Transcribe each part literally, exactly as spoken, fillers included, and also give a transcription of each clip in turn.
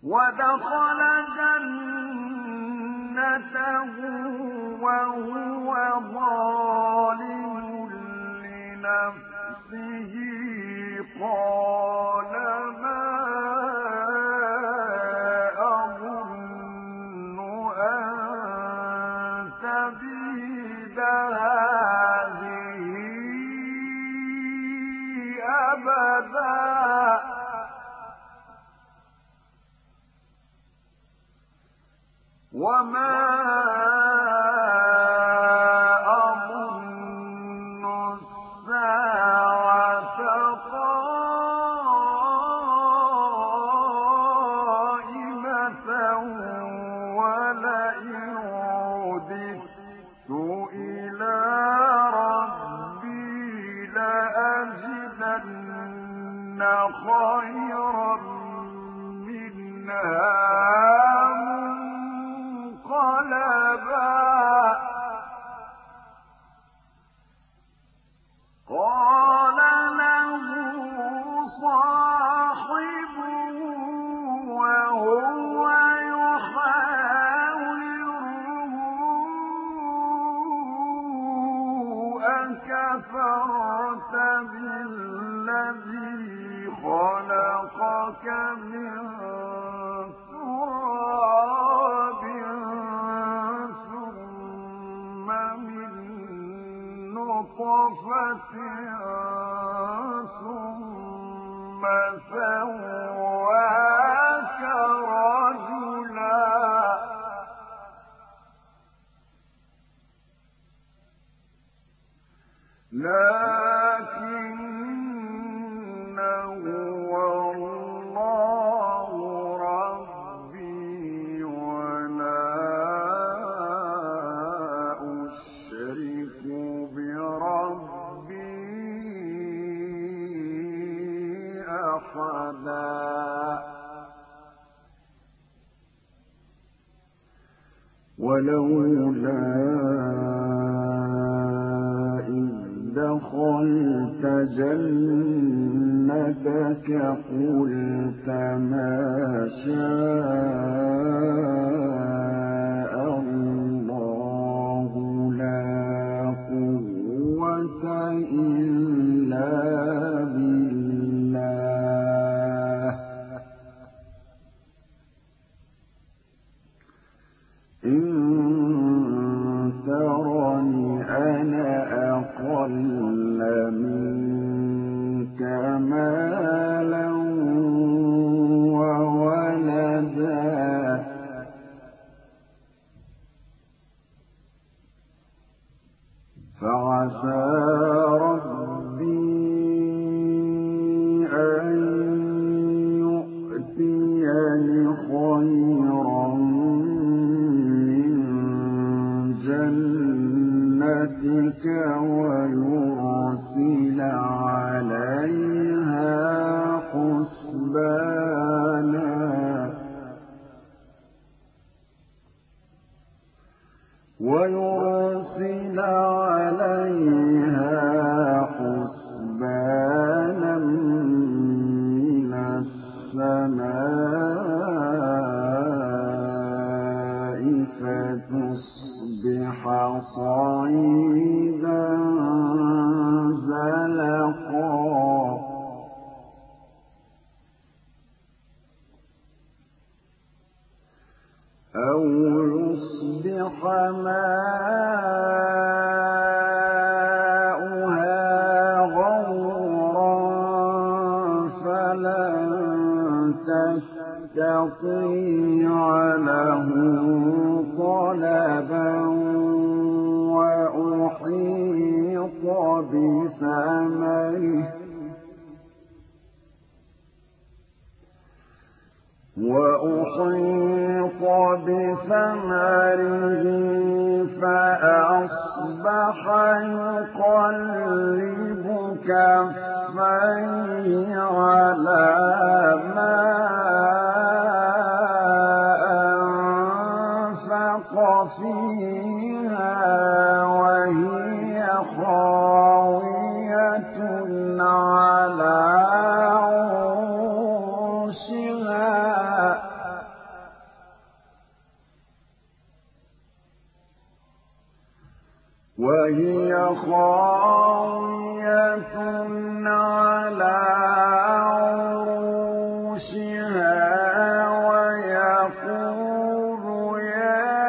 ودخل جنته وهو ظالم لنفسه قال ما أظن أن تبيد هذه أبدا وما أظن الساعة قائمة ولئن رددت إلى ربي لأجدن خيرا منها قال له صاحبه وهو يحاوره أكفرت بالذي خلقك من تراب ثم من نطفة ثم سواك رجلا لكن هو الله ربي ولا أشرك بربي أحدا ولولا دخلت جنتك قلت ما شاء الله لا قوة إلا بالله إن ترني أنا أقل منك مالا وولدا فعسى ربي أن يؤتيني خيرا من جنتك ويرسل عليها حسبانا ويرسل عليها حسبانا من السماء فتصبح صعيدا زلقا أو يصبح ماؤها غورا فلن تستطيع له طلبا وأحيط بثمره وأحيط بثمره فأصبح يقلب كفيه على ما أنفق فيها وهي خاوية على عروشها وهي خاوية على عروشها ويقول يا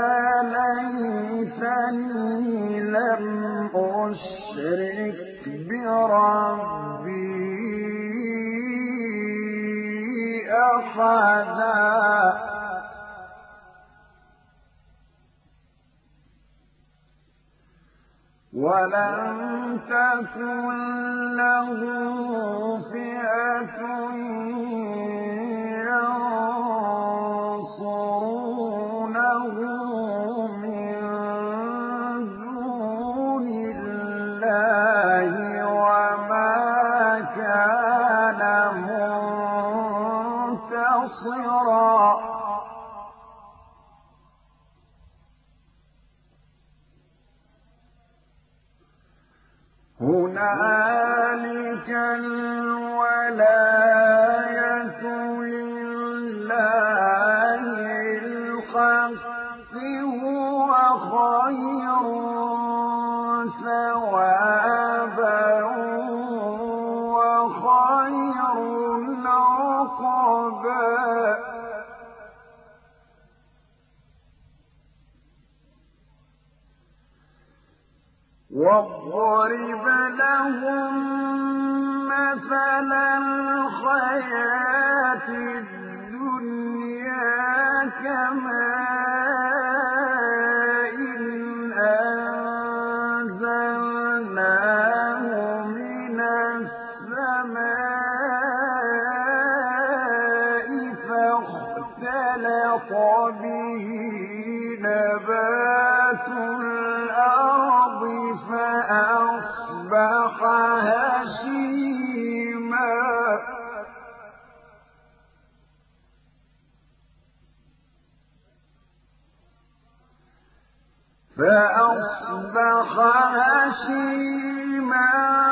ليتني لم أشرك بربي أحدا ولم تكن له فئة ينصرونه من دون الله وما كان منتصرا هنالك الولاية لله الحق هو خير ثوابا وخير عقبا واضرب لهم مثل الحياة الدنيا كماء أنزلناه من السماء فاختلط به نبات الأرض فأصبح هشيما فأصبح هشيما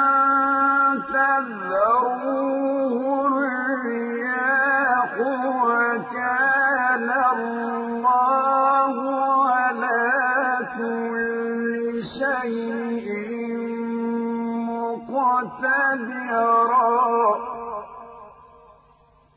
تذروه الرياح وكان الله على كل شيء مقتدرا